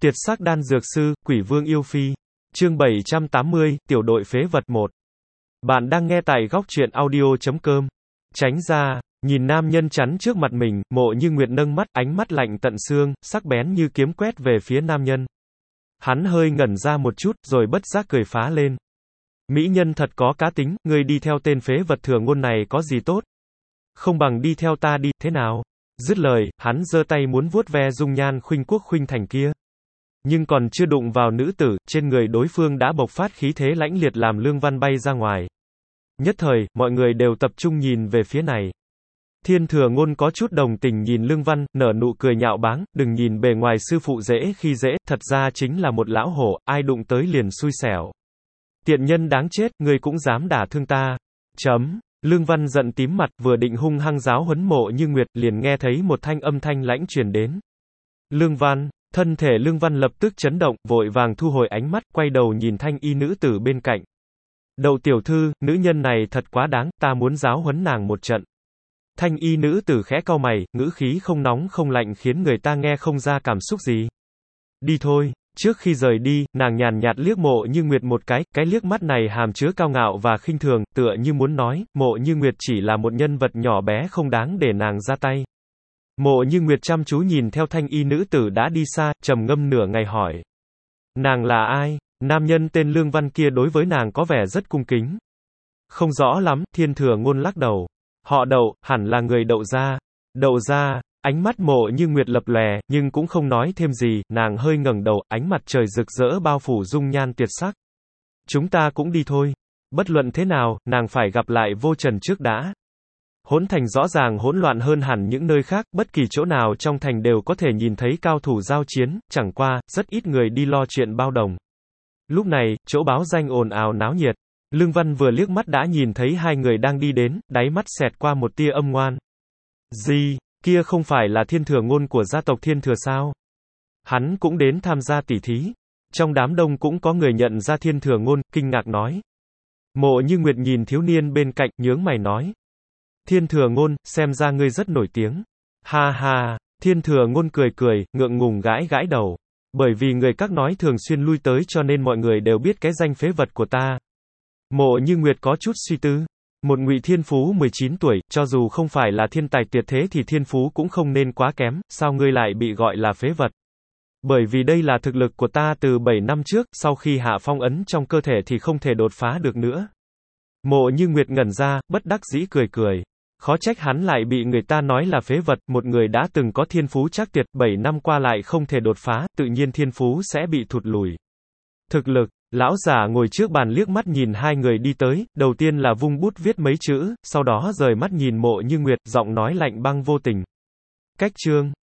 Tiệt sắc đan dược sư, quỷ vương yêu phi. Chương 780, tiểu đội phế vật 1. Bạn đang nghe tại góc truyện audio.com. Tránh ra, nhìn nam nhân chắn trước mặt mình, Mộ Như Nguyệt nâng mắt, ánh mắt lạnh tận xương, sắc bén như kiếm quét về phía nam nhân. Hắn hơi ngẩn ra một chút, rồi bất giác cười phá lên. Mỹ nhân thật có cá tính, ngươi đi theo tên phế vật Thừa Ngôn này có gì tốt? Không bằng đi theo ta đi, thế nào? Dứt lời, hắn giơ tay muốn vuốt ve dung nhan khuynh quốc khuynh thành kia. Nhưng còn chưa đụng vào nữ tử, trên người đối phương đã bộc phát khí thế lãnh liệt làm Lương Văn bay ra ngoài. Nhất thời, mọi người đều tập trung nhìn về phía này. Thiên Thừa Ngôn có chút đồng tình nhìn Lương Văn, nở nụ cười nhạo báng, đừng nhìn bề ngoài sư phụ dễ khi dễ, thật ra chính là một lão hổ, ai đụng tới liền xui xẻo. Tiện nhân đáng chết, ngươi cũng dám đả thương ta. Lương Văn giận tím mặt, vừa định hung hăng giáo huấn Mộ Như Nguyệt, liền nghe thấy một âm thanh lãnh truyền đến. Lương Văn, thân thể Lương Văn lập tức chấn động, vội vàng thu hồi ánh mắt, quay đầu nhìn thanh y nữ tử bên cạnh. Đậu tiểu thư, nữ nhân này thật quá đáng, ta muốn giáo huấn nàng một trận. Thanh y nữ tử khẽ cau mày, ngữ khí không nóng không lạnh khiến người ta nghe không ra cảm xúc gì. Đi thôi. Trước khi rời đi, nàng nhàn nhạt liếc Mộ Như Nguyệt một cái liếc mắt này hàm chứa cao ngạo và khinh thường, tựa như muốn nói, Mộ Như Nguyệt chỉ là một nhân vật nhỏ bé không đáng để nàng ra tay. Mộ Như Nguyệt chăm chú nhìn theo thanh y nữ tử đã đi xa, trầm ngâm nửa ngày hỏi. Nàng là ai? Nam nhân tên Lương Văn kia đối với nàng có vẻ rất cung kính. Không rõ lắm, Thiên Thừa Ngôn lắc đầu. Họ Đậu, hẳn là người Đậu gia. Đậu gia. Ánh mắt Mộ Như Nguyệt lập lòe, nhưng cũng không nói thêm gì, nàng hơi ngẩng đầu, ánh mặt trời rực rỡ bao phủ dung nhan tuyệt sắc. Chúng ta cũng đi thôi. Bất luận thế nào, nàng phải gặp lại Vô Trần trước đã. Hỗn thành rõ ràng hỗn loạn hơn hẳn những nơi khác, bất kỳ chỗ nào trong thành đều có thể nhìn thấy cao thủ giao chiến, chẳng qua, rất ít người đi lo chuyện bao đồng. Lúc này, chỗ báo danh ồn ào náo nhiệt. Lương Văn vừa liếc mắt đã nhìn thấy hai người đang đi đến, đáy mắt xẹt qua một tia âm ngoan. Gì? Kia không phải là Thiên Thừa Ngôn của gia tộc Thiên Thừa sao? Hắn cũng đến tham gia tỉ thí. Trong đám đông cũng có người nhận ra Thiên Thừa Ngôn, kinh ngạc nói. Mộ Như Nguyệt nhìn thiếu niên bên cạnh, nhướng mày nói. Thiên Thừa Ngôn, xem ra ngươi rất nổi tiếng. Ha ha, Thiên Thừa Ngôn cười cười, ngượng ngùng gãi gãi đầu. Bởi vì người các nói thường xuyên lui tới cho nên mọi người đều biết cái danh phế vật của ta. Mộ Như Nguyệt có chút suy tư. Một Ngụy Thiên Phú 19 tuổi, cho dù không phải là thiên tài tuyệt thế thì thiên phú cũng không nên quá kém, sao ngươi lại bị gọi là phế vật? Bởi vì đây là thực lực của ta từ 7 năm trước, sau khi hạ phong ấn trong cơ thể thì không thể đột phá được nữa. Mộ Như Nguyệt ngẩn ra, bất đắc dĩ cười cười. Khó trách hắn lại bị người ta nói là phế vật, một người đã từng có thiên phú chắc tuyệt, 7 năm qua lại không thể đột phá, tự nhiên thiên phú sẽ bị thụt lùi. Thực lực. Lão giả ngồi trước bàn liếc mắt nhìn hai người đi tới, đầu tiên là vung bút viết mấy chữ, sau đó rời mắt nhìn Mộ Như Nguyệt, giọng nói lạnh băng vô tình. Cách chương